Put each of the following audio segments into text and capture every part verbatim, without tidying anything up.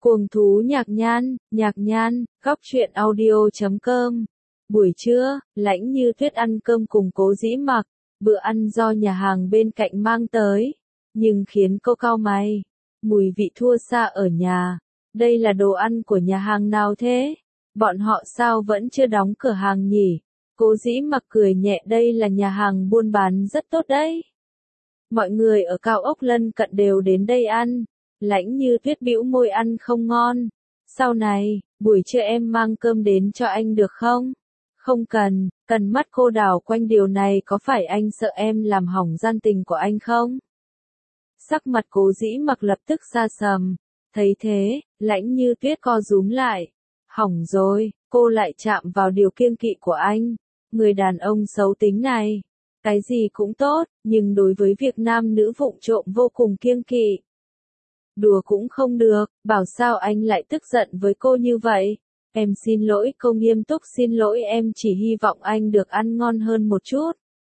Cuồng thú nhạc nhan, nhạc nhan, góc truyện audio chấm com. Buổi trưa, Lãnh Như Tuyết ăn cơm cùng Cố Dĩ Mặc, bữa ăn do nhà hàng bên cạnh mang tới, nhưng khiến cô cau mày. Mùi vị thua xa ở nhà. Đây là đồ ăn của nhà hàng nào thế? Bọn họ sao vẫn chưa đóng cửa hàng nhỉ? Cố Dĩ Mặc cười nhẹ, đây là nhà hàng buôn bán rất tốt đấy. Mọi người ở cao ốc lân cận đều đến đây ăn. Lãnh Như Tuyết bĩu môi, ăn không ngon. Sau này, buổi trưa em mang cơm đến cho anh được không? Không cần. Cần mắt cô đảo quanh, điều này có phải anh sợ em làm hỏng gian tình của anh không? Sắc mặt Cố Dĩ Mặc lập tức xa sầm. Thấy thế, Lãnh Như Tuyết co rúm lại. Hỏng rồi, cô lại chạm vào điều kiêng kỵ của anh. Người đàn ông xấu tính này. Cái gì cũng tốt, nhưng đối với việc nam nữ vụng trộm vô cùng kiêng kỵ. Đùa cũng không được, bảo sao anh lại tức giận với cô như vậy? Em xin lỗi, cô nghiêm túc xin lỗi, em chỉ hy vọng anh được ăn ngon hơn một chút.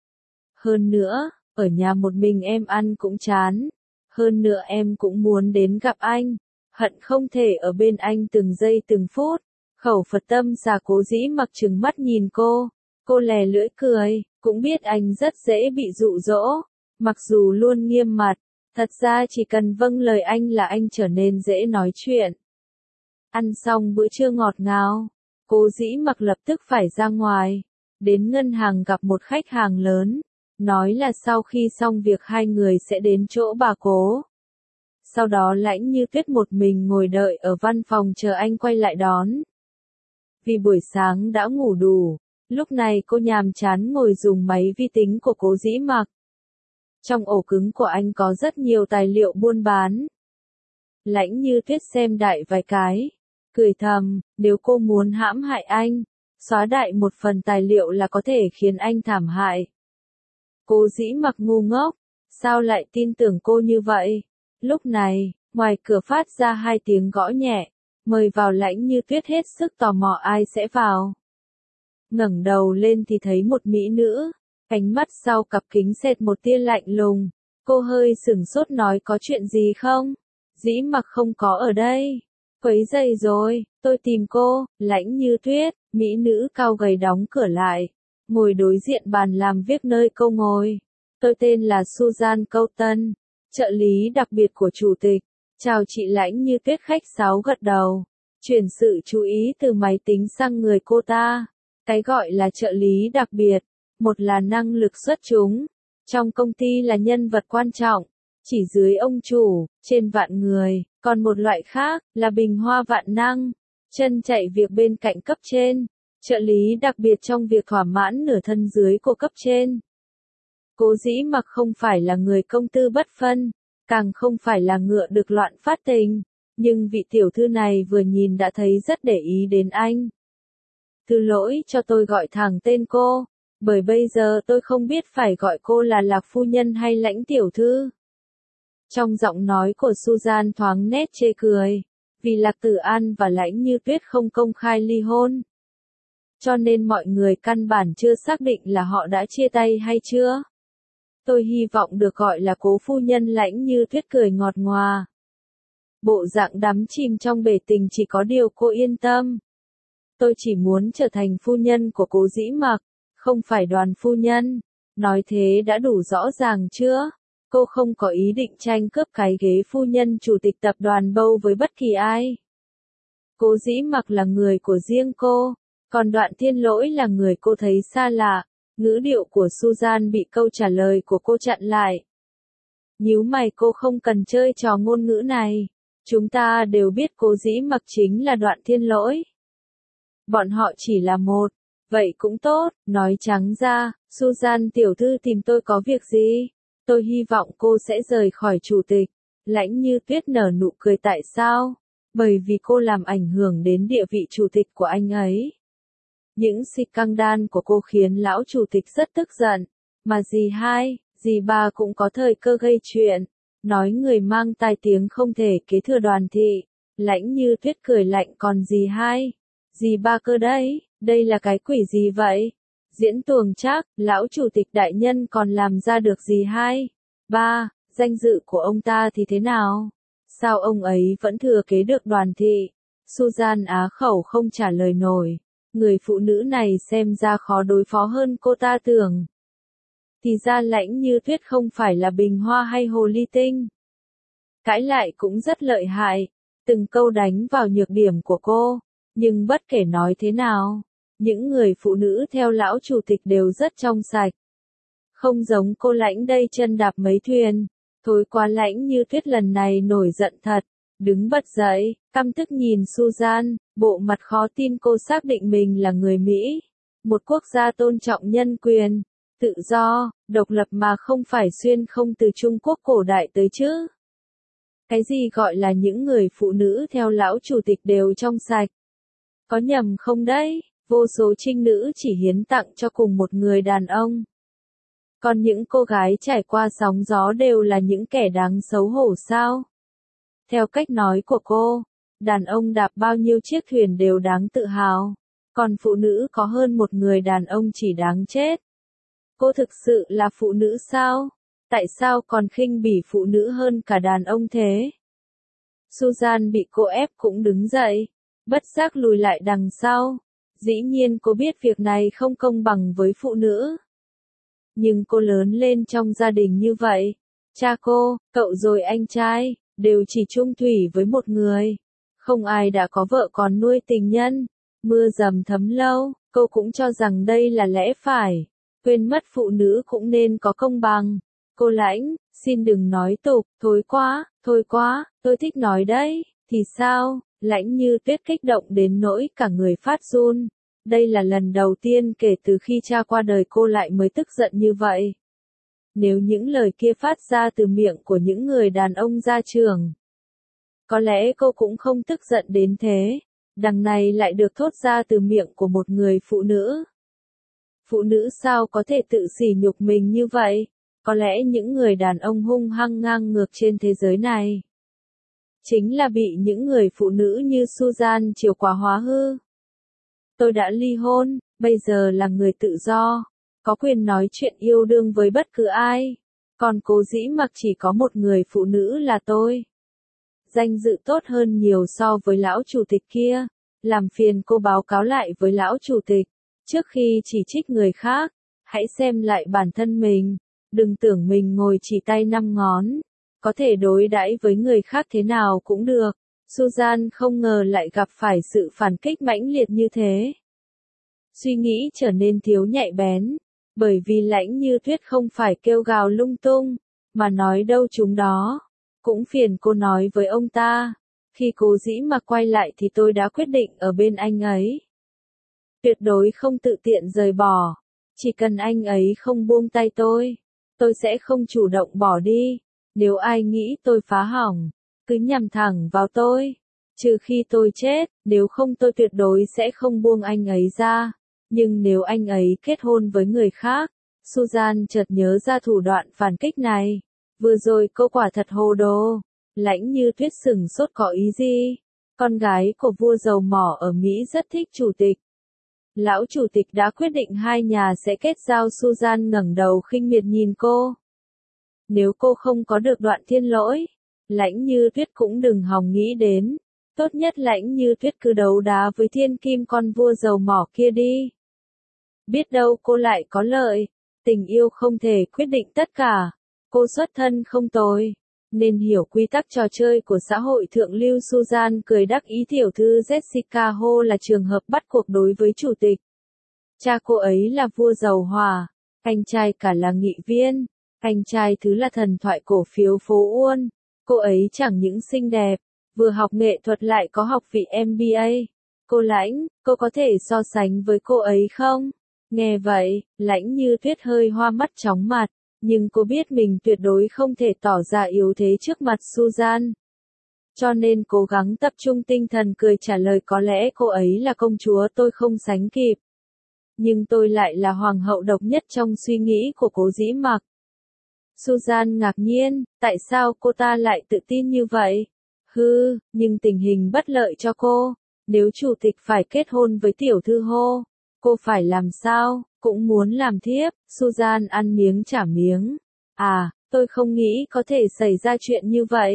Hơn nữa, ở nhà một mình em ăn cũng chán. Hơn nữa em cũng muốn đến gặp anh. Hận không thể ở bên anh từng giây từng phút. Khẩu Phật tâm xà. Cố Dĩ Mặc trừng mắt nhìn cô. Cô lè lưỡi cười, cũng biết anh rất dễ bị dụ dỗ. Mặc dù luôn nghiêm mặt, thật ra chỉ cần vâng lời anh là anh trở nên dễ nói chuyện. Ăn xong bữa trưa ngọt ngào, Cố Dĩ Mặc lập tức phải ra ngoài. Đến ngân hàng gặp một khách hàng lớn. Nói là sau khi xong việc hai người sẽ đến chỗ bà Cố. Sau đó Lãnh Như Tuyết một mình ngồi đợi ở văn phòng chờ anh quay lại đón. Vì buổi sáng đã ngủ đủ, lúc này cô nhàm chán ngồi dùng máy vi tính của Cố Dĩ Mặc. Trong ổ cứng của anh có rất nhiều tài liệu buôn bán. Lãnh Như Tuyết xem đại vài cái, cười thầm, nếu cô muốn hãm hại anh, xóa đại một phần tài liệu là có thể khiến anh thảm hại. Cố Dĩ Mặc ngu ngốc, sao lại tin tưởng cô như vậy? Lúc này, ngoài cửa phát ra hai tiếng gõ nhẹ, mời vào. Lãnh Như Tuyết hết sức tò mò ai sẽ vào. Ngẩng đầu lên thì thấy một mỹ nữ, ánh mắt sau cặp kính xẹt một tia lạnh lùng. Cô hơi sửng sốt nói có chuyện gì không? Dĩ Mặc không có ở đây. Quấy rầy rồi, tôi tìm cô. Lãnh Như Tuyết, mỹ nữ cao gầy đóng cửa lại, ngồi đối diện bàn làm việc nơi cô ngồi. Tôi tên là Susan Coughton, trợ lý đặc biệt của chủ tịch. Chào chị. Lãnh Như Tuyết khách sáo gật đầu, chuyển sự chú ý từ máy tính sang người cô ta. Cái gọi là trợ lý đặc biệt, một là năng lực xuất chúng, trong công ty là nhân vật quan trọng, chỉ dưới ông chủ, trên vạn người, còn một loại khác, là bình hoa vạn năng, chân chạy việc bên cạnh cấp trên, trợ lý đặc biệt trong việc thỏa mãn nửa thân dưới của cấp trên. Cố Dĩ Mặc không phải là người công tư bất phân, càng không phải là ngựa được loạn phát tình, nhưng vị tiểu thư này vừa nhìn đã thấy rất để ý đến anh. Thứ lỗi cho tôi gọi thẳng tên cô, bởi bây giờ tôi không biết phải gọi cô là Lạc phu nhân hay Lãnh tiểu thư. Trong giọng nói của Susan thoáng nét chê cười, vì Lạc Tử An và Lãnh Như Tuyết không công khai ly hôn. Cho nên mọi người căn bản chưa xác định là họ đã chia tay hay chưa. Tôi hy vọng được gọi là cố phu nhân. Lãnh Như Tuyết cười ngọt ngòa. Bộ dạng đắm chìm trong bể tình, chỉ có điều cô yên tâm. Tôi chỉ muốn trở thành phu nhân của Cố Dĩ Mặc, không phải Đoàn phu nhân. Nói thế đã đủ rõ ràng chưa? Cô không có ý định tranh cướp cái ghế phu nhân chủ tịch tập đoàn Bâu với bất kỳ ai. Cố Dĩ Mặc là người của riêng cô, còn Đoạn Thiên Lỗi là người cô thấy xa lạ. Ngữ điệu của Susan bị câu trả lời của cô chặn lại. Nhíu mày, cô không cần chơi trò ngôn ngữ này. Chúng ta đều biết Cố Dĩ Mặc chính là Đoạn Thiên Lỗi. Bọn họ chỉ là một. Vậy cũng tốt, nói trắng ra, Susan tiểu thư tìm tôi có việc gì? Tôi hy vọng cô sẽ rời khỏi chủ tịch. Lãnh Như Tuyết nở nụ cười. Tại sao? Bởi vì cô làm ảnh hưởng đến địa vị chủ tịch của anh ấy. Những scandal của cô khiến lão chủ tịch rất tức giận. Mà dì hai, dì ba cũng có thời cơ gây chuyện. Nói người mang tai tiếng không thể kế thừa Đoàn thị. Lãnh Như Tuyết cười lạnh, còn dì hai, dì ba cơ đấy, đây là cái quỷ gì vậy? Diễn tuồng trác, lão chủ tịch đại nhân còn làm ra được dì hai, ba, danh dự của ông ta thì thế nào? Sao ông ấy vẫn thừa kế được đoàn thị? Susan á khẩu không trả lời nổi. Người phụ nữ này xem ra khó đối phó hơn cô ta tưởng. Thì ra Lãnh Như Tuyết không phải là bình hoa hay hồ ly tinh. Cãi lại cũng rất lợi hại, từng câu đánh vào nhược điểm của cô. Nhưng bất kể nói thế nào, những người phụ nữ theo lão chủ tịch đều rất trong sạch. Không giống cô Lãnh đây chân đạp mấy thuyền. Thôi quá. Lãnh Như Tuyết lần này nổi giận thật, đứng bật dậy, căm tức nhìn Susan, bộ mặt khó tin cô xác định mình là người Mỹ, một quốc gia tôn trọng nhân quyền, tự do, độc lập mà không phải xuyên không từ Trung Quốc cổ đại tới chứ. Cái gì gọi là những người phụ nữ theo lão chủ tịch đều trong sạch? Có nhầm không đấy? Vô số trinh nữ chỉ hiến tặng cho cùng một người đàn ông. Còn những cô gái trải qua sóng gió đều là những kẻ đáng xấu hổ sao? Theo cách nói của cô, đàn ông đạp bao nhiêu chiếc thuyền đều đáng tự hào, còn phụ nữ có hơn một người đàn ông chỉ đáng chết. Cô thực sự là phụ nữ sao? Tại sao còn khinh bỉ phụ nữ hơn cả đàn ông thế? Susan bị cô ép cũng đứng dậy, bất giác lùi lại đằng sau. Dĩ nhiên cô biết việc này không công bằng với phụ nữ. Nhưng cô lớn lên trong gia đình như vậy. Cha cô, cậu rồi anh trai, đều chỉ chung thủy với một người. Không ai đã có vợ còn nuôi tình nhân. Mưa dầm thấm lâu, cô cũng cho rằng đây là lẽ phải. Quên mất phụ nữ cũng nên có công bằng. Cô Lãnh, xin đừng nói tục, thôi quá, thôi quá, tôi thích nói đấy. Thì sao? Lãnh Như Tuyết kích động đến nỗi cả người phát run. Đây là lần đầu tiên kể từ khi cha qua đời cô lại mới tức giận như vậy. Nếu những lời kia phát ra từ miệng của những người đàn ông gia trưởng, có lẽ cô cũng không tức giận đến thế. Đằng này lại được thốt ra từ miệng của một người phụ nữ. Phụ nữ sao có thể tự sỉ nhục mình như vậy? Có lẽ những người đàn ông hung hăng ngang ngược trên thế giới này chính là bị những người phụ nữ như Susan chiều quá hóa hư. Tôi đã ly hôn, bây giờ là người tự do, có quyền nói chuyện yêu đương với bất cứ ai. Còn Cố Dĩ Mặc chỉ có một người phụ nữ là tôi. Danh dự tốt hơn nhiều so với lão chủ tịch kia. Làm phiền cô báo cáo lại với lão chủ tịch. Trước khi chỉ trích người khác, hãy xem lại bản thân mình. Đừng tưởng mình ngồi chỉ tay năm ngón. Có thể đối đãi với người khác thế nào cũng được. Susan không ngờ lại gặp phải sự phản kích mãnh liệt như thế. Suy nghĩ trở nên thiếu nhạy bén. Bởi vì Lãnh Như Tuyết không phải kêu gào lung tung, mà nói đâu chúng đó. Cũng phiền cô nói với ông ta. Khi Cố Dĩ Mặc quay lại thì tôi đã quyết định ở bên anh ấy. Tuyệt đối không tự tiện rời bỏ. Chỉ cần anh ấy không buông tay tôi, tôi sẽ không chủ động bỏ đi. Nếu ai nghĩ tôi phá hỏng, cứ nhằm thẳng vào tôi. Trừ khi tôi chết, nếu không tôi tuyệt đối sẽ không buông anh ấy ra. Nhưng nếu anh ấy kết hôn với người khác, Susan chợt nhớ ra thủ đoạn phản kích này. Vừa rồi cô quả thật hồ đồ. Lãnh Như Tuyết sửng sốt có ý gì? Con gái của vua dầu mỏ ở Mỹ rất thích chủ tịch. Lão chủ tịch đã quyết định hai nhà sẽ kết giao. Susan ngẩng đầu khinh miệt nhìn cô. Nếu cô không có được đoạn thiên lỗi, Lãnh Như Tuyết cũng đừng hòng nghĩ đến. Tốt nhất Lãnh Như Tuyết cứ đấu đá với thiên kim con vua dầu mỏ kia đi. Biết đâu cô lại có lợi. Tình yêu không thể quyết định tất cả. Cô xuất thân không tồi, nên hiểu quy tắc trò chơi của xã hội thượng lưu. Susan cười đắc ý. Tiểu thư Jessica Ho là trường hợp bắt cuộc đối với chủ tịch. Cha cô ấy là vua dầu hỏa, anh trai cả là nghị viên, anh trai thứ là thần thoại cổ phiếu phố Uôn. Cô ấy chẳng những xinh đẹp, vừa học nghệ thuật lại có học vị em bê a. Cô Lãnh, cô có thể so sánh với cô ấy không? Nghe vậy, Lãnh Như Tuyết hơi hoa mắt chóng mặt. Nhưng cô biết mình tuyệt đối không thể tỏ ra yếu thế trước mặt Susan. Cho nên cố gắng tập trung tinh thần cười trả lời. Có lẽ cô ấy là công chúa tôi không sánh kịp. Nhưng tôi lại là hoàng hậu độc nhất trong suy nghĩ của Cố Dĩ Mặc. Susan ngạc nhiên, tại sao cô ta lại tự tin như vậy? Hư, nhưng tình hình bất lợi cho cô. Nếu chủ tịch phải kết hôn với tiểu thư Ho, cô phải làm sao? Cũng muốn làm thiếp. Susan ăn miếng trả miếng. À, tôi không nghĩ có thể xảy ra chuyện như vậy.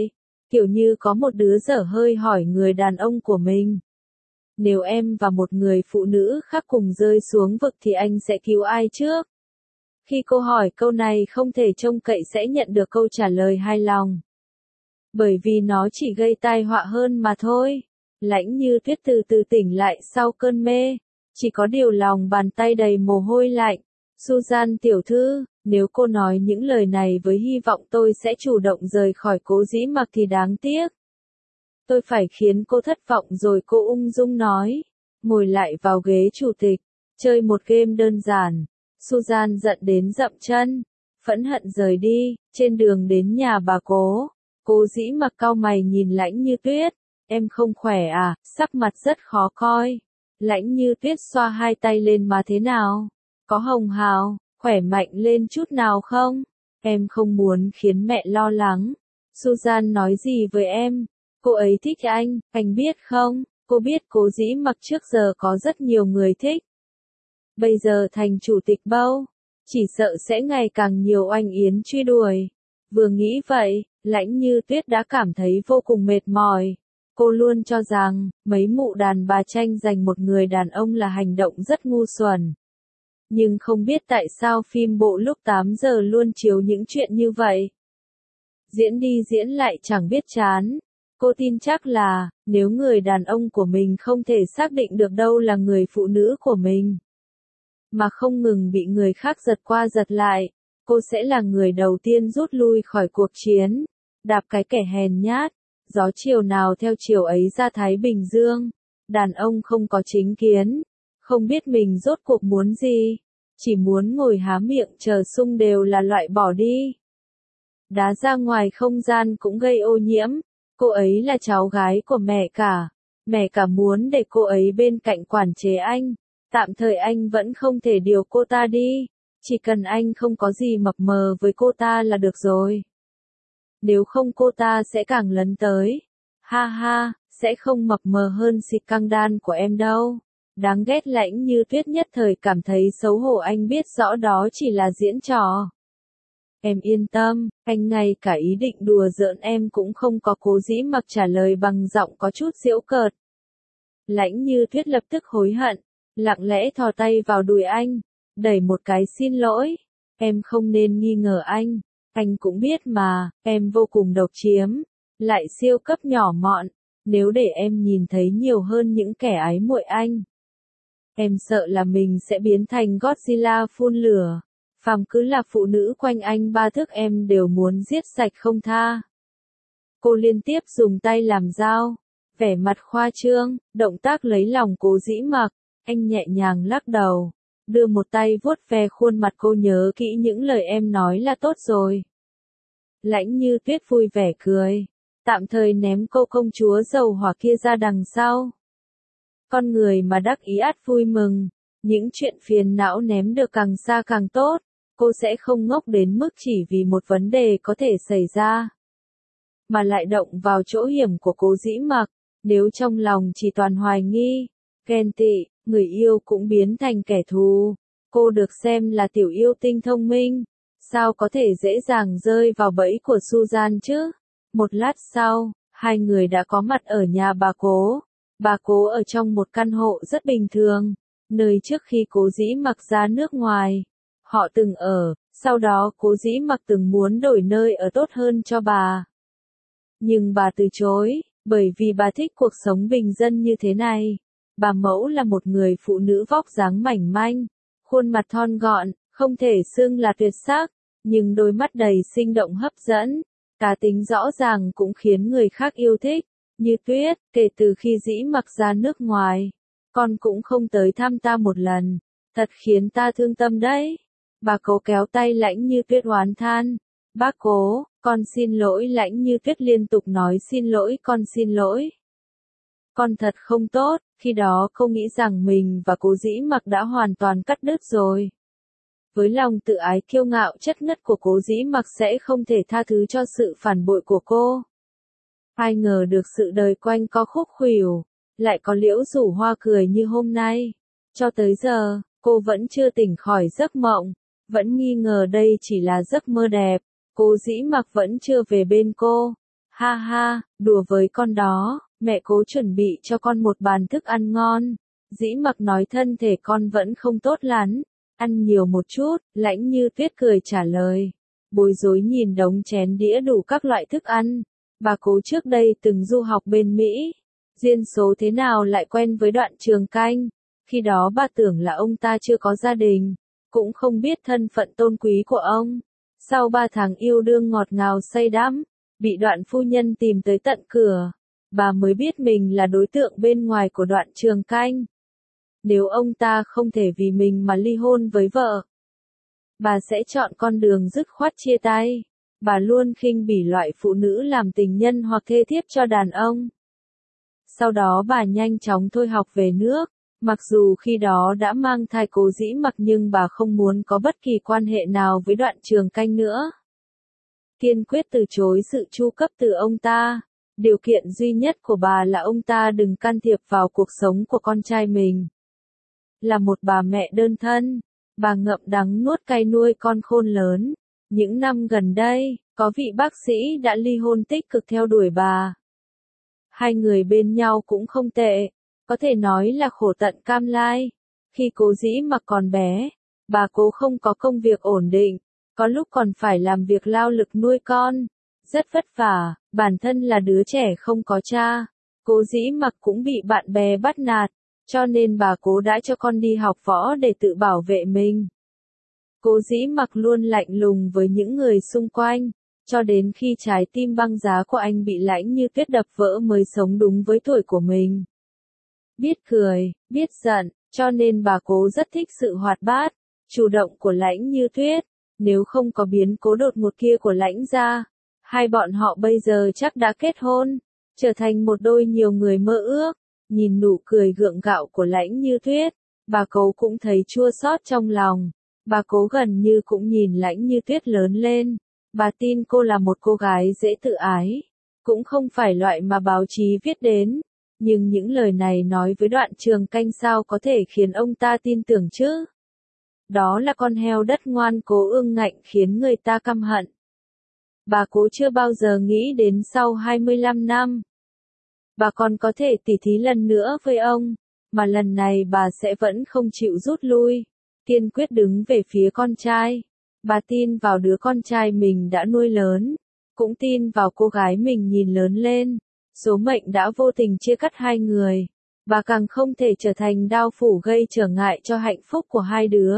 Kiểu như có một đứa dở hơi hỏi người đàn ông của mình. Nếu em và một người phụ nữ khác cùng rơi xuống vực thì anh sẽ cứu ai trước? Khi cô hỏi câu này không thể trông cậy sẽ nhận được câu trả lời hài lòng. Bởi vì nó chỉ gây tai họa hơn mà thôi. Lãnh Như Tuyết từ từ tỉnh lại sau cơn mê. Chỉ có điều lòng bàn tay đầy mồ hôi lạnh. Susan tiểu thư, nếu cô nói những lời này với hy vọng tôi sẽ chủ động rời khỏi Cố Dĩ Mặc thì đáng tiếc. Tôi phải khiến cô thất vọng rồi, cô ung dung nói. Ngồi lại vào ghế chủ tịch. Chơi một game đơn giản. Susan giận đến dậm chân. Phẫn hận rời đi. Trên đường đến nhà bà Cố. Cố Dĩ Mặc cau mày nhìn Lãnh Như Tuyết. Em không khỏe à? Sắc mặt rất khó coi. Lãnh Như Tuyết xoa hai tay lên má, thế nào? Có hồng hào, khỏe mạnh lên chút nào không? Em không muốn khiến mẹ lo lắng. Susan nói gì với em? Cô ấy thích anh, anh biết không? Cô biết Cố Dĩ Mặc trước giờ có rất nhiều người thích. Bây giờ thành chủ tịch Bâu, chỉ sợ sẽ ngày càng nhiều oanh yến truy đuổi. Vừa nghĩ vậy, Lãnh Như Tuyết đã cảm thấy vô cùng mệt mỏi. Cô luôn cho rằng, mấy mụ đàn bà tranh giành một người đàn ông là hành động rất ngu xuẩn. Nhưng không biết tại sao phim bộ lúc tám giờ luôn chiếu những chuyện như vậy. Diễn đi diễn lại chẳng biết chán. Cô tin chắc là, nếu người đàn ông của mình không thể xác định được đâu là người phụ nữ của mình, mà không ngừng bị người khác giật qua giật lại, cô sẽ là người đầu tiên rút lui khỏi cuộc chiến, đạp cái kẻ hèn nhát, gió chiều nào theo chiều ấy ra Thái Bình Dương. Đàn ông không có chính kiến, không biết mình rốt cuộc muốn gì, chỉ muốn ngồi há miệng chờ sung đều là loại bỏ đi. Đá ra ngoài không gian cũng gây ô nhiễm. Cô ấy là cháu gái của mẹ cả. Mẹ cả muốn để cô ấy bên cạnh quản chế anh. Tạm thời anh vẫn không thể điều cô ta đi. Chỉ cần anh không có gì mập mờ với cô ta là được rồi. Nếu không cô ta sẽ càng lấn tới. Ha ha, sẽ không mập mờ hơn xịt căng đan của em đâu. Đáng ghét. Lãnh Như Tuyết nhất thời cảm thấy xấu hổ, anh biết rõ đó chỉ là diễn trò. Em yên tâm, anh ngay cả ý định đùa giỡn em cũng không có. Cố Dĩ Mặc trả lời bằng giọng có chút giễu cợt. Lãnh Như Tuyết lập tức hối hận, lặng lẽ thò tay vào đùi anh, đẩy một cái xin lỗi. Em không nên nghi ngờ anh, anh cũng biết mà, em vô cùng độc chiếm, lại siêu cấp nhỏ mọn. Nếu để em nhìn thấy nhiều hơn những kẻ ái muội anh, em sợ là mình sẽ biến thành Godzilla phun lửa. Phàm cứ là phụ nữ quanh anh ba thước em đều muốn giết sạch không tha. Cô liên tiếp dùng tay làm dao, vẻ mặt khoa trương, động tác lấy lòng Cố Dĩ Mặc. Anh nhẹ nhàng lắc đầu, đưa một tay vuốt ve khuôn mặt cô, nhớ kỹ những lời em nói là tốt rồi. Lãnh Như Tuyết vui vẻ cười, tạm thời ném cô công chúa dầu hỏa kia ra đằng sau. Con người mà đắc ý ắt vui mừng, những chuyện phiền não ném được càng xa càng tốt. Cô sẽ không ngốc đến mức chỉ vì một vấn đề có thể xảy ra, mà lại động vào chỗ hiểm của Cố Dĩ Mặc. Nếu trong lòng chỉ toàn hoài nghi, ghen tị, người yêu cũng biến thành kẻ thù. Cô được xem là tiểu yêu tinh thông minh, sao có thể dễ dàng rơi vào bẫy của Susan chứ? Một lát sau, hai người đã có mặt ở nhà bà Cố. Bà Cố ở trong một căn hộ rất bình thường, nơi trước khi Cố Dĩ Mặc ra nước ngoài, họ từng ở. Sau đó Cố Dĩ Mặc từng muốn đổi nơi ở tốt hơn cho bà, nhưng bà từ chối, bởi vì bà thích cuộc sống bình dân như thế này. Bà mẫu là một người phụ nữ vóc dáng mảnh manh, khuôn mặt thon gọn, không thể xưng là tuyệt sắc, nhưng đôi mắt đầy sinh động hấp dẫn, cá tính rõ ràng cũng khiến người khác yêu thích. Như Tuyết, kể từ khi Dĩ Mặc ra nước ngoài, con cũng không tới thăm ta một lần, thật khiến ta thương tâm đấy. Bà Cố kéo tay Lãnh Như Tuyết oán than. Bác Cố, con xin lỗi. Lãnh Như Tuyết liên tục nói xin lỗi, con xin lỗi. Con thật không tốt. Khi đó cô nghĩ rằng mình và Cố Dĩ Mặc đã hoàn toàn cắt đứt rồi. Với lòng tự ái kiêu ngạo chất ngất của Cố Dĩ Mặc sẽ không thể tha thứ cho sự phản bội của cô. Ai ngờ được sự đời quanh co khúc khuỷu, lại có Liễu Rủ Hoa cười như hôm nay. Cho tới giờ, cô vẫn chưa tỉnh khỏi giấc mộng, vẫn nghi ngờ đây chỉ là giấc mơ đẹp. Cố Dĩ Mặc vẫn chưa về bên cô. Ha ha, đùa với con đó, mẹ Cố chuẩn bị cho con một bàn thức ăn ngon. Dĩ Mặc nói thân thể con vẫn không tốt lắm, ăn nhiều một chút, Lãnh Như Tuyết cười trả lời. Bối rối nhìn đống chén đĩa đủ các loại thức ăn. Bà Cố trước đây từng du học bên Mỹ. Duyên số thế nào lại quen với Đoạn Trường Canh. Khi đó bà tưởng là ông ta chưa có gia đình, cũng không biết thân phận tôn quý của ông. Sau ba tháng yêu đương ngọt ngào say đắm, bị Đoạn phu nhân tìm tới tận cửa, bà mới biết mình là đối tượng bên ngoài của Đoạn Trường Canh. Nếu ông ta không thể vì mình mà ly hôn với vợ, bà sẽ chọn con đường dứt khoát chia tay. Bà luôn khinh bỉ loại phụ nữ làm tình nhân hoặc thê thiếp cho đàn ông. Sau đó bà nhanh chóng thôi học về nước. Mặc dù khi đó đã mang thai Cố Dĩ Mặc nhưng bà không muốn có bất kỳ quan hệ nào với Đoạn Trường Canh nữa. Kiên quyết từ chối sự chu cấp từ ông ta. Điều kiện duy nhất của bà là ông ta đừng can thiệp vào cuộc sống của con trai mình. Là một bà mẹ đơn thân, bà ngậm đắng nuốt cay nuôi con khôn lớn. Những năm gần đây, có vị bác sĩ đã ly hôn tích cực theo đuổi bà. Hai người bên nhau cũng không tệ, có thể nói là khổ tận cam lai. Khi Cố Dĩ Mặc còn bé, bà Cố không có công việc ổn định, có lúc còn phải làm việc lao lực nuôi con, rất vất vả, bản thân là đứa trẻ không có cha. Cố Dĩ Mặc cũng bị bạn bè bắt nạt, cho nên bà Cố đã cho con đi học võ để tự bảo vệ mình. Cố Dĩ Mặc luôn lạnh lùng với những người xung quanh, cho đến khi trái tim băng giá của anh bị Lãnh Như Tuyết đập vỡ mới sống đúng với tuổi của mình. Biết cười, biết giận, cho nên bà Cố rất thích sự hoạt bát, chủ động của Lãnh Như Tuyết. Nếu không có biến cố đột ngột kia của Lãnh gia, hai bọn họ bây giờ chắc đã kết hôn, trở thành một đôi nhiều người mơ ước. Nhìn nụ cười gượng gạo của Lãnh Như Tuyết, bà Cố cũng thấy chua xót trong lòng. Bà Cố gần như cũng nhìn Lãnh Như Tuyết lớn lên. Bà tin cô là một cô gái dễ tự ái, cũng không phải loại mà báo chí viết đến. Nhưng những lời này nói với Đoạn Trường Canh sao có thể khiến ông ta tin tưởng chứ? Đó là con heo đất ngoan cố ương ngạnh khiến người ta căm hận. Bà Cố chưa bao giờ nghĩ đến sau hai mươi lăm năm, bà còn có thể tỉ thí lần nữa với ông, mà lần này bà sẽ vẫn không chịu rút lui, kiên quyết đứng về phía con trai. Bà tin vào đứa con trai mình đã nuôi lớn, cũng tin vào cô gái mình nhìn lớn lên. Số mệnh đã vô tình chia cắt hai người, bà càng không thể trở thành đao phủ gây trở ngại cho hạnh phúc của hai đứa.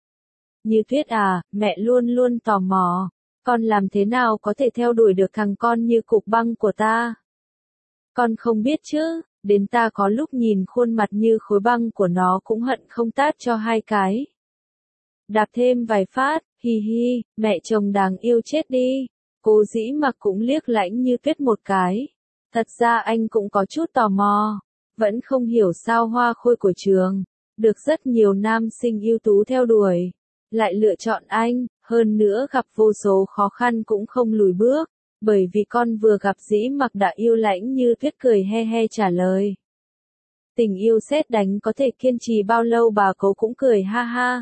Như Tuyết à, mẹ luôn luôn tò mò, con làm thế nào có thể theo đuổi được thằng con như cục băng của ta? Con không biết chứ, đến ta có lúc nhìn khuôn mặt như khối băng của nó cũng hận không tát cho hai cái. Đạp thêm vài phát, hi hi, mẹ chồng đáng yêu chết đi. Cố Dĩ Mặc cũng liếc Lãnh Như Tuyết một cái. Thật ra anh cũng có chút tò mò, vẫn không hiểu sao hoa khôi của trường, được rất nhiều nam sinh ưu tú theo đuổi, lại lựa chọn anh, hơn nữa gặp vô số khó khăn cũng không lùi bước, bởi vì con vừa gặp Dĩ Mặc đã yêu. Lãnh Như Tuyết cười he he trả lời. Tình yêu sét đánh có thể kiên trì bao lâu? Bà Cố cũng cười ha ha.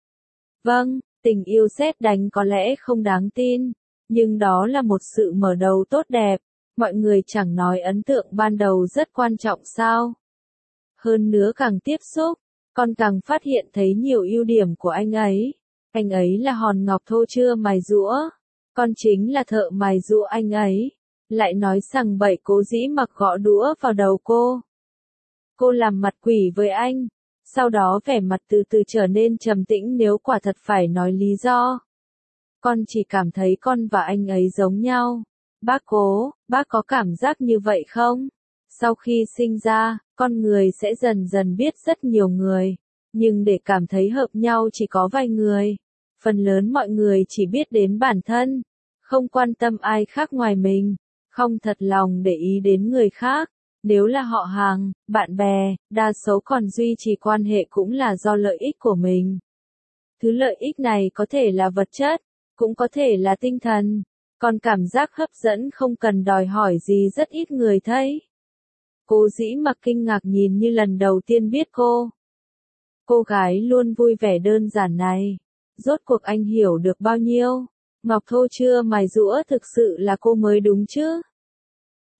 Vâng, tình yêu sét đánh có lẽ không đáng tin, nhưng đó là một sự mở đầu tốt đẹp. Mọi người chẳng nói ấn tượng ban đầu rất quan trọng sao? Hơn nữa càng tiếp xúc, con càng phát hiện thấy nhiều ưu điểm của anh ấy. Anh ấy là hòn ngọc thô chưa mài giũa, con chính là thợ mài giũa anh ấy. Lại nói sằng bậy. Cố Dĩ Mặc gõ đũa vào đầu cô. Cô làm mặt quỷ với anh, sau đó vẻ mặt từ từ trở nên trầm tĩnh. Nếu quả thật phải nói lý do, con chỉ cảm thấy con và anh ấy giống nhau. Bác Cố, bác có cảm giác như vậy không? Sau khi sinh ra, con người sẽ dần dần biết rất nhiều người, nhưng để cảm thấy hợp nhau chỉ có vài người. Phần lớn mọi người chỉ biết đến bản thân, không quan tâm ai khác ngoài mình, không thật lòng để ý đến người khác. Nếu là họ hàng, bạn bè, đa số còn duy trì quan hệ cũng là do lợi ích của mình. Thứ lợi ích này có thể là vật chất, cũng có thể là tinh thần. Còn cảm giác hấp dẫn không cần đòi hỏi gì rất ít người thấy. Cố Dĩ Mặc kinh ngạc nhìn như lần đầu tiên biết cô. Cô gái luôn vui vẻ đơn giản này, rốt cuộc anh hiểu được bao nhiêu? Ngọc thô chưa mài giũa thực sự là cô mới đúng chứ?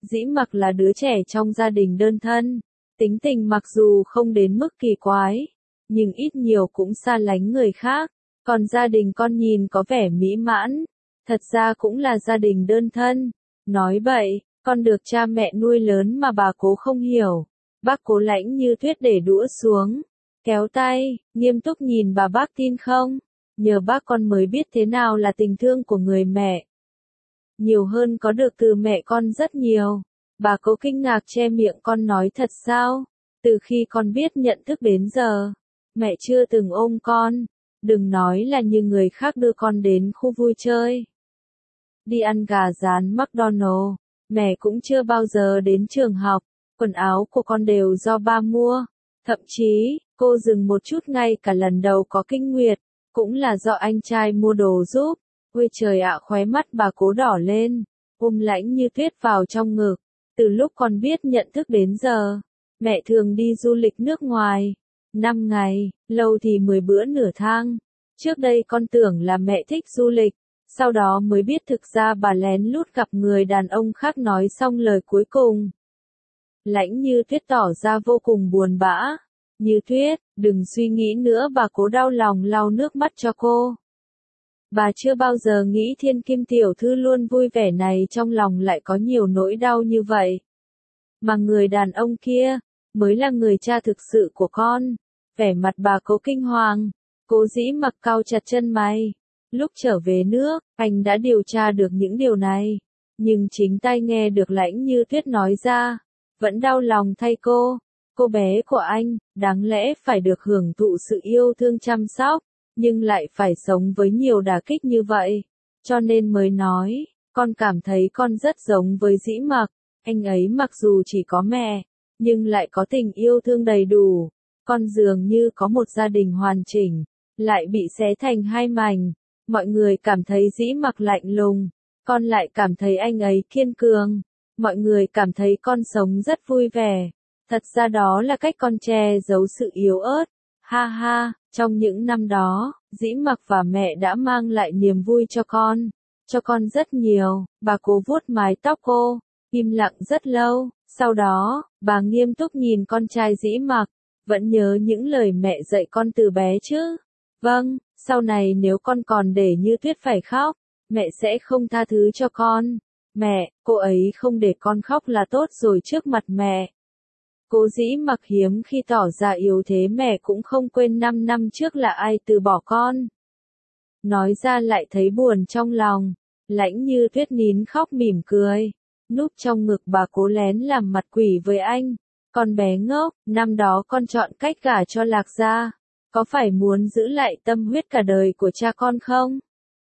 Dĩ Mặc là đứa trẻ trong gia đình đơn thân, tính tình mặc dù không đến mức kỳ quái, nhưng ít nhiều cũng xa lánh người khác, còn gia đình con nhìn có vẻ mỹ mãn, thật ra cũng là gia đình đơn thân. Nói vậy, con được cha mẹ nuôi lớn mà bà Cố không hiểu. Bác Cố Lãnh Như Tuyết để đũa xuống, kéo tay, nghiêm túc nhìn bà: bác tin không? Nhờ bác con mới biết thế nào là tình thương của người mẹ. Nhiều hơn có được từ mẹ con rất nhiều. Bà Cố kinh ngạc che miệng: con nói thật sao? Từ khi con biết nhận thức đến giờ, mẹ chưa từng ôm con. Đừng nói là như người khác đưa con đến khu vui chơi, đi ăn gà rán McDonald, mẹ cũng chưa bao giờ đến trường học. Quần áo của con đều do ba mua. Thậm chí, cô dừng một chút, ngay cả lần đầu có kinh nguyệt, cũng là do anh trai mua đồ giúp. Ôi trời ạ, khóe mắt bà Cố đỏ lên, ôm Lãnh Như Tuyết vào trong ngực. Từ lúc con biết nhận thức đến giờ, mẹ thường đi du lịch nước ngoài. Năm ngày, lâu thì mười bữa nửa tháng. Trước đây con tưởng là mẹ thích du lịch, sau đó mới biết thực ra bà lén lút gặp người đàn ông khác. Nói xong lời cuối cùng, Lãnh Như Tuyết tỏ ra vô cùng buồn bã. Như Tuyết, đừng suy nghĩ nữa. Bà Cố đau lòng lau nước mắt cho cô. Bà chưa bao giờ nghĩ thiên kim tiểu thư luôn vui vẻ này trong lòng lại có nhiều nỗi đau như vậy. Mà người đàn ông kia, mới là người cha thực sự của con. Vẻ mặt bà Cố kinh hoàng. Cố Dĩ Mặc cau chặt chân mày. Lúc trở về nước, anh đã điều tra được những điều này. Nhưng chính tai nghe được Lãnh Như Tuyết nói ra, vẫn đau lòng thay cô. Cô bé của anh, đáng lẽ phải được hưởng thụ sự yêu thương chăm sóc, nhưng lại phải sống với nhiều đả kích như vậy. Cho nên mới nói, con cảm thấy con rất giống với Dĩ Mặc. Anh ấy mặc dù chỉ có mẹ, nhưng lại có tình yêu thương đầy đủ. Con dường như có một gia đình hoàn chỉnh, lại bị xé thành hai mảnh. Mọi người cảm thấy Dĩ Mặc lạnh lùng, con lại cảm thấy anh ấy kiên cường. Mọi người cảm thấy con sống rất vui vẻ. Thật ra đó là cách con che giấu sự yếu ớt. Ha ha, trong những năm đó, Dĩ Mặc và mẹ đã mang lại niềm vui cho con. Cho con rất nhiều. Bà Cố vuốt mái tóc cô, im lặng rất lâu. Sau đó, bà nghiêm túc nhìn con trai Dĩ Mặc. Vẫn nhớ những lời mẹ dạy con từ bé chứ? Vâng, sau này nếu con còn để Như Tuyết phải khóc, mẹ sẽ không tha thứ cho con. Mẹ, cô ấy không để con khóc là tốt rồi trước mặt mẹ. Cố Dĩ Mặc hiếm khi tỏ ra yếu thế. Mẹ cũng không quên năm năm trước là ai từ bỏ con. Nói ra lại thấy buồn trong lòng. Lãnh Như Tuyết nín khóc mỉm cười, núp trong ngực bà Cố lén làm mặt quỷ với anh. Con bé ngốc, năm đó con chọn cách gả cho Lạc gia, có phải muốn giữ lại tâm huyết cả đời của cha con không?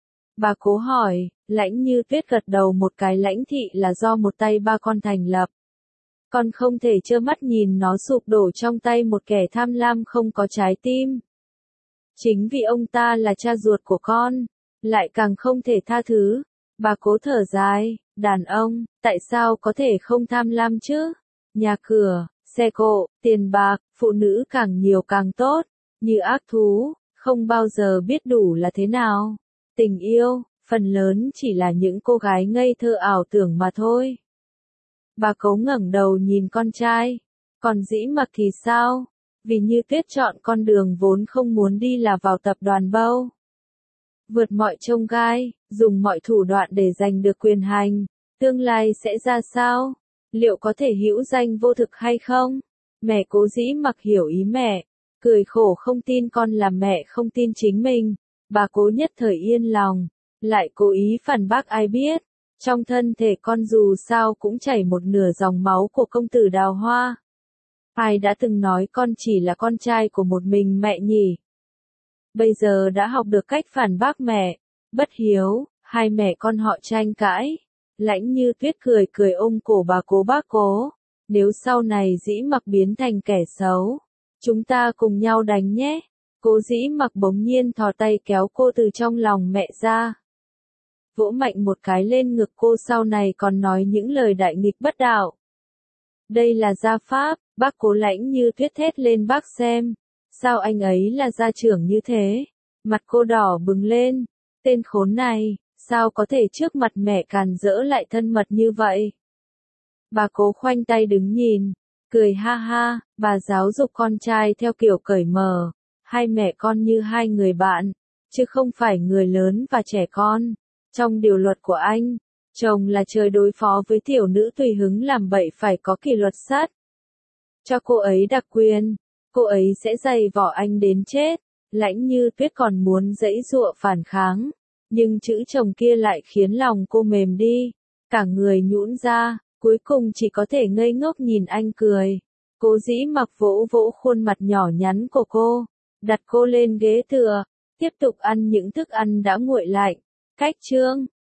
Bà Cố hỏi. Lãnh Như Tuyết gật đầu một cái. Lãnh thị là do một tay ba con thành lập. Con không thể trơ mắt nhìn nó sụp đổ trong tay một kẻ tham lam không có trái tim. Chính vì ông ta là cha ruột của con, lại càng không thể tha thứ. Bà Cố thở dài. Đàn ông, tại sao có thể không tham lam chứ? Nhà cửa, xe cộ, tiền bạc, phụ nữ càng nhiều càng tốt. Như ác thú, không bao giờ biết đủ là thế nào. Tình yêu, phần lớn chỉ là những cô gái ngây thơ ảo tưởng mà thôi. Bà Cố ngẩng đầu nhìn con trai. Còn Dĩ Mặc thì sao? Vì Như Tuyết chọn con đường vốn không muốn đi là vào tập đoàn Bâu. Vượt mọi chông gai, dùng mọi thủ đoạn để giành được quyền hành. Tương lai sẽ ra sao? Liệu có thể hữu danh vô thực hay không? Mẹ Cố Dĩ Mặc hiểu ý mẹ, cười khổ không tin con làm mẹ không tin chính mình. Bà Cố nhất thời yên lòng, lại cố ý phản bác. Ai biết, trong thân thể con dù sao cũng chảy một nửa dòng máu của công tử Đào Hoa. Ai đã từng nói con chỉ là con trai của một mình mẹ nhỉ? Bây giờ đã học được cách phản bác mẹ. Bất hiếu, hai mẹ con họ tranh cãi. Lãnh Như Tuyết cười cười ôm cổ bà Cố. Bác Cố, nếu sau này Dĩ Mặc biến thành kẻ xấu, chúng ta cùng nhau đánh nhé. Cố Dĩ Mặc bỗng nhiên thò tay kéo cô từ trong lòng mẹ ra, vỗ mạnh một cái lên ngực cô. Sau này còn nói những lời đại nghịch bất đạo. Đây là gia pháp. Bác Cố. Lãnh Như Tuyết thét lên. Bác xem, sao anh ấy là gia trưởng như thế? Mặt cô đỏ bừng lên. Tên khốn này, sao có thể trước mặt mẹ càn rỡ lại thân mật như vậy? Bà cố khoanh tay đứng nhìn, cười ha ha, bà giáo dục con trai theo kiểu cởi mở, hai mẹ con như hai người bạn, chứ không phải người lớn và trẻ con. Trong điều luật của anh, chồng là trời đối phó với tiểu nữ tùy hứng làm bậy phải có kỷ luật sắt. Cho cô ấy đặc quyền, cô ấy sẽ giày vò anh đến chết. Lãnh Như Tuyết còn muốn giãy giụa phản kháng, nhưng chữ chồng kia lại khiến lòng cô mềm đi, cả người nhũn ra, cuối cùng chỉ có thể ngây ngốc nhìn anh cười. Cố Dĩ Mặc vỗ vỗ khuôn mặt nhỏ nhắn của cô, đặt cô lên ghế tựa, tiếp tục ăn những thức ăn đã nguội lạnh. Cách chương